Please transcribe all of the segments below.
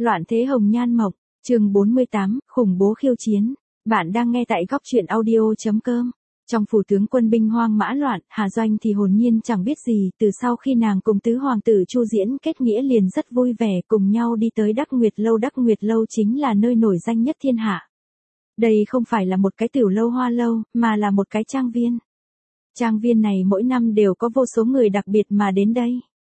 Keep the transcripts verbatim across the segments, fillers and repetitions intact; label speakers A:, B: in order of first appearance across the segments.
A: Loạn thế hồng nhan mộng, chương bốn mươi tám, khủng bố khiêu chiến. Bạn đang nghe tại góc truyện audio.com. Trong phủ tướng quân binh hoang mã loạn, Hà Doanh thì hồn nhiên chẳng biết gì, từ sau khi nàng cùng tứ hoàng tử Chu Diễn kết nghĩa liền rất vui vẻ cùng nhau đi tới Đắc Nguyệt Lâu. Đắc Nguyệt Lâu chính là nơi nổi danh nhất thiên hạ. Đây không phải là một cái tiểu lâu hoa lâu, mà là một cái trang viên. Trang viên này mỗi năm đều có vô số người đặc biệt mà đến đây.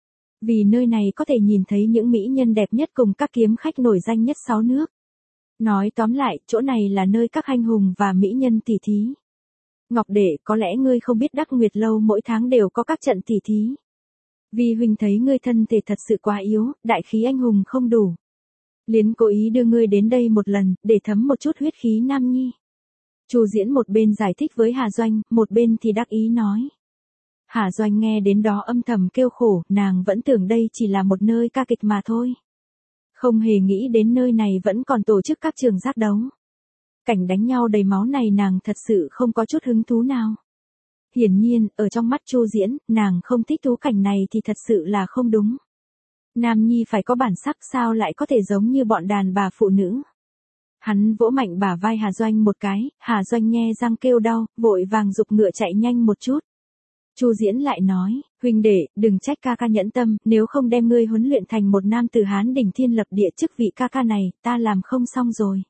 A: Vì nơi này có thể nhìn thấy những mỹ nhân đẹp nhất cùng các kiếm khách nổi danh nhất sáu nước. Nói tóm lại, chỗ này là nơi các anh hùng và mỹ nhân tỉ thí. Ngọc Đệ, có lẽ ngươi không biết Đắc Nguyệt Lâu mỗi tháng đều có các trận tỉ thí. Vì huynh thấy ngươi thân thể thật sự quá yếu, đại khí anh hùng không đủ. Liền cố ý đưa ngươi đến đây một lần, để thấm một chút huyết khí nam nhi. Chu Diễn một bên giải thích với Hà Doanh, một bên thì đắc ý nói. Hà Doanh nghe đến đó âm thầm kêu khổ, nàng vẫn tưởng đây chỉ là một nơi ca kịch mà thôi. Không hề nghĩ đến nơi này vẫn còn tổ chức các trường giác đấu. Cảnh đánh nhau đầy máu này nàng thật sự không có chút hứng thú nào. Hiển nhiên, ở trong mắt Chu Diễn, nàng không thích thú cảnh này thì thật sự là không đúng. Nam nhi phải có bản sắc, sao lại có thể giống như bọn đàn bà phụ nữ. Hắn vỗ mạnh bả vai Hà Doanh một cái, Hà Doanh nghe răng kêu đau, vội vàng giục ngựa chạy nhanh một chút. Chu Diễn lại nói, huynh đệ, đừng trách ca ca nhẫn tâm, nếu không đem ngươi huấn luyện thành một nam tử Hán đỉnh thiên lập địa, chức vị ca ca này, ta làm không xong rồi.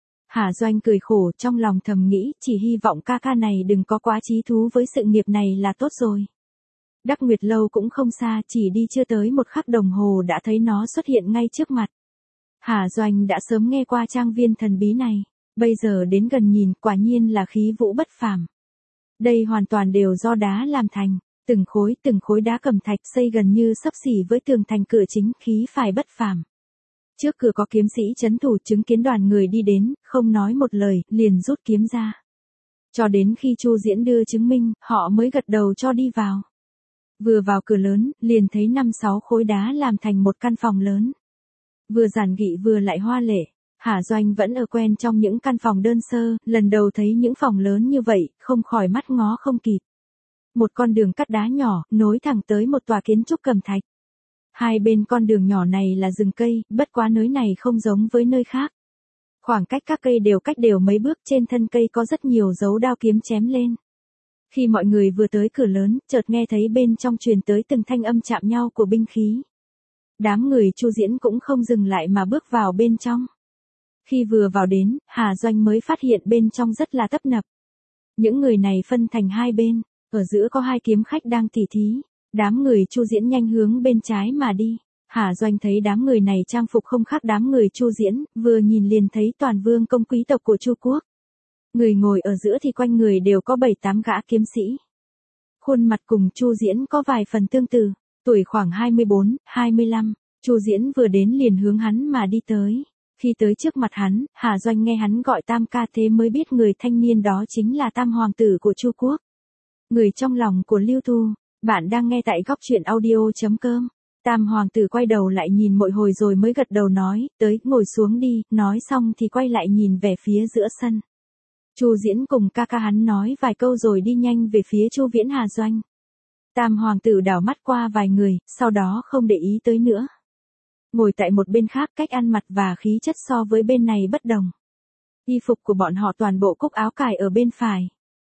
A: Hà Doanh cười khổ, trong lòng thầm nghĩ, chỉ hy vọng ca ca này đừng có quá chí thú với sự nghiệp này là tốt rồi. Đắc Nguyệt Lâu cũng không xa, chỉ đi chưa tới một khắc đồng hồ đã thấy nó xuất hiện ngay trước mặt. Hà Doanh đã sớm nghe qua trang viên thần bí này, bây giờ đến gần nhìn, quả nhiên là khí vũ bất phàm. Đây hoàn toàn đều do đá làm thành, từng khối từng khối đá cẩm thạch xây gần như xấp xỉ với tường thành cửa chính, khí phái bất phàm. Trước cửa có kiếm sĩ trấn thủ, chứng kiến đoàn người đi đến, không nói một lời, liền rút kiếm ra. Cho đến khi Chu Diễn đưa chứng minh, họ mới gật đầu cho đi vào. Vừa vào cửa lớn, liền thấy năm sáu khối đá làm thành một căn phòng lớn. Vừa giản dị vừa lại hoa lệ. Hà Doanh vẫn ở quen trong những căn phòng đơn sơ, lần đầu thấy những phòng lớn như vậy, không khỏi mắt ngó không kịp. Một con đường cắt đá nhỏ, nối thẳng tới một tòa kiến trúc cẩm thạch. Hai bên con đường nhỏ này là rừng cây, bất quá nơi này không giống với nơi khác. Khoảng cách các cây đều cách đều mấy bước, trên thân cây có rất nhiều dấu đao kiếm chém lên. Khi mọi người vừa tới cửa lớn, chợt nghe thấy bên trong truyền tới từng thanh âm chạm nhau của binh khí. Đám người Chu Diễn cũng không dừng lại mà bước vào bên trong. Khi vừa vào đến, Hà Doanh mới phát hiện bên trong rất là tấp nập. Những người này phân thành hai bên, ở giữa có hai kiếm khách đang tỉ thí. Đám người Chu Diễn nhanh hướng bên trái mà đi. Hà Doanh thấy đám người này trang phục không khác đám người Chu Diễn, vừa nhìn liền thấy toàn vương công quý tộc của Chu quốc. Người ngồi ở giữa thì quanh người đều có bảy tám gã kiếm sĩ. Khuôn mặt cùng Chu Diễn có vài phần tương tự, tuổi khoảng hai mươi bốn, hai mươi lăm. Chu Diễn vừa đến liền hướng hắn mà đi tới. Khi tới trước mặt hắn, Hà Doanh nghe hắn gọi Tam ca thế mới biết người thanh niên đó chính là Tam hoàng tử của Chu quốc. Người trong lòng của Lưu Thu. Bạn đang nghe tại góc truyện audio.com. Tam hoàng tử quay đầu lại nhìn một hồi rồi mới gật đầu nói, tới, ngồi xuống đi, nói xong thì quay lại nhìn về phía giữa sân. Chu Diễn cùng ca ca hắn nói vài câu rồi đi nhanh về phía Chu Viễn Hà Doanh. Tam hoàng tử đảo mắt qua vài người, sau đó không để ý tới nữa. Ngồi tại một bên khác, cách ăn mặc và khí chất so với bên này bất đồng. Y phục của bọn họ toàn bộ cúc áo cài ở bên phải.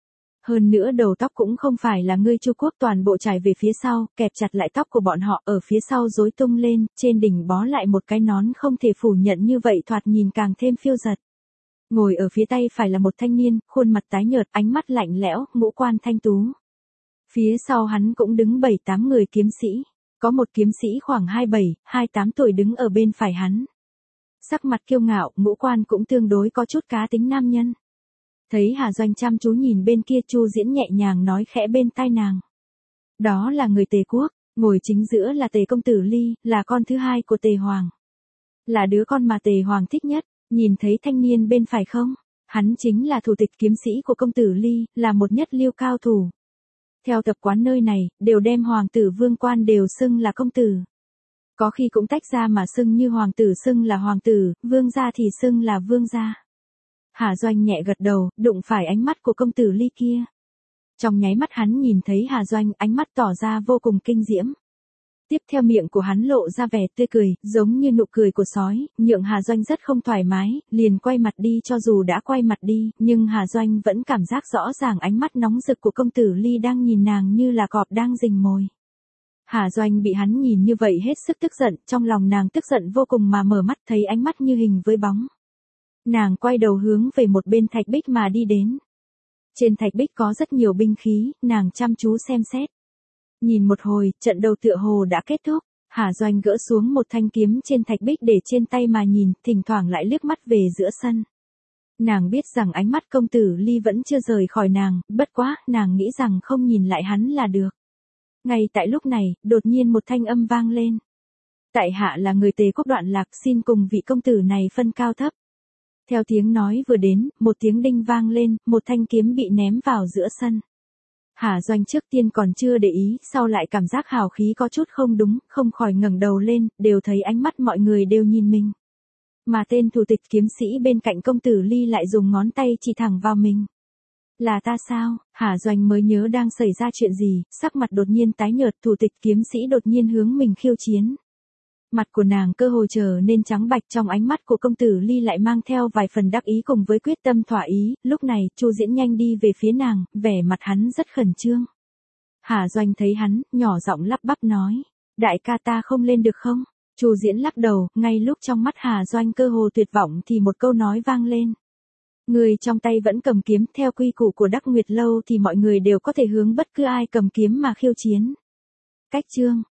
A: Hơn nữa đầu tóc cũng không phải là người Chu quốc, toàn bộ trải về phía sau, kẹp chặt lại tóc của bọn họ ở phía sau rối tung lên, trên đỉnh bó lại một cái nón không thể phủ nhận như vậy thoạt nhìn càng thêm phiêu dật. Ngồi ở phía tay phải là một thanh niên, khuôn mặt tái nhợt, ánh mắt lạnh lẽo, ngũ quan thanh tú. Phía sau hắn cũng đứng bảy tám người kiếm sĩ, có một kiếm sĩ khoảng hai mươi bảy, hai mươi tám tuổi đứng ở bên phải hắn. Sắc mặt kiêu ngạo, ngũ quan cũng tương đối có chút cá tính nam nhân. Thấy Hà Doanh chăm chú nhìn bên kia, Chu Diễn nhẹ nhàng nói khẽ bên tai nàng. Đó là người Tề quốc, ngồi chính giữa là Tề công tử Ly, là con thứ hai của Tề Hoàng. Là đứa con mà Tề Hoàng thích nhất, nhìn thấy thanh niên bên phải không? Hắn chính là thủ tịch kiếm sĩ của công tử Ly, là một nhất lưu cao thủ. Theo tập quán nơi này, đều đem hoàng tử vương quan đều xưng là công tử. Có khi cũng tách ra mà xưng, như hoàng tử xưng là hoàng tử, vương gia thì xưng là vương gia. Hà Doanh nhẹ gật đầu, đụng phải ánh mắt của công tử Ly kia. Trong nháy mắt hắn nhìn thấy Hà Doanh, ánh mắt tỏ ra vô cùng kinh diễm. Tiếp theo miệng của hắn lộ ra vẻ tươi cười, giống như nụ cười của sói, nhượng Hà Doanh rất không thoải mái, liền quay mặt đi. Cho dù đã quay mặt đi, nhưng Hà Doanh vẫn cảm giác rõ ràng ánh mắt nóng rực của công tử Ly đang nhìn nàng như là cọp đang rình mồi. Hà Doanh bị hắn nhìn như vậy hết sức tức giận, trong lòng nàng tức giận vô cùng mà mở mắt thấy ánh mắt như hình với bóng. Nàng quay đầu hướng về một bên thạch bích mà đi đến. Trên thạch bích có rất nhiều binh khí, nàng chăm chú xem xét. Nhìn một hồi, trận đầu tựa hồ đã kết thúc, Hà Doanh gỡ xuống một thanh kiếm trên thạch bích để trên tay mà nhìn, thỉnh thoảng lại liếc mắt về giữa sân. Nàng biết rằng ánh mắt công tử Ly vẫn chưa rời khỏi nàng, bất quá, nàng nghĩ rằng không nhìn lại hắn là được. Ngay tại lúc này, đột nhiên một thanh âm vang lên. Tại hạ là người Tề Quốc Đoạn Lạc, xin cùng vị công tử này phân cao thấp. Theo tiếng nói vừa đến, một tiếng đinh vang lên, một thanh kiếm bị ném vào giữa sân. Hà Doanh trước tiên còn chưa để ý, sau lại cảm giác hào khí có chút không đúng, không khỏi ngẩng đầu lên, đều thấy ánh mắt mọi người đều nhìn mình. Mà tên thủ tịch kiếm sĩ bên cạnh công tử Ly lại dùng ngón tay chỉ thẳng vào mình. Là ta sao? Hà Doanh mới nhớ đang xảy ra chuyện gì, sắc mặt đột nhiên tái nhợt, thủ tịch kiếm sĩ đột nhiên hướng mình khiêu chiến. Mặt của nàng cơ hồ trở nên trắng bạch, trong ánh mắt của công tử Ly lại mang theo vài phần đắc ý cùng với quyết tâm thỏa ý, lúc này, Chu Diễn nhanh đi về phía nàng, vẻ mặt hắn rất khẩn trương. Hà Doanh thấy hắn, nhỏ giọng lắp bắp nói, đại ca ta không lên được không? Chu Diễn lắc đầu, ngay lúc trong mắt Hà Doanh cơ hồ tuyệt vọng thì một câu nói vang lên. Người trong tay vẫn cầm kiếm, theo quy củ của Đắc Nguyệt Lâu thì mọi người đều có thể hướng bất cứ ai cầm kiếm mà khiêu chiến. Cách chương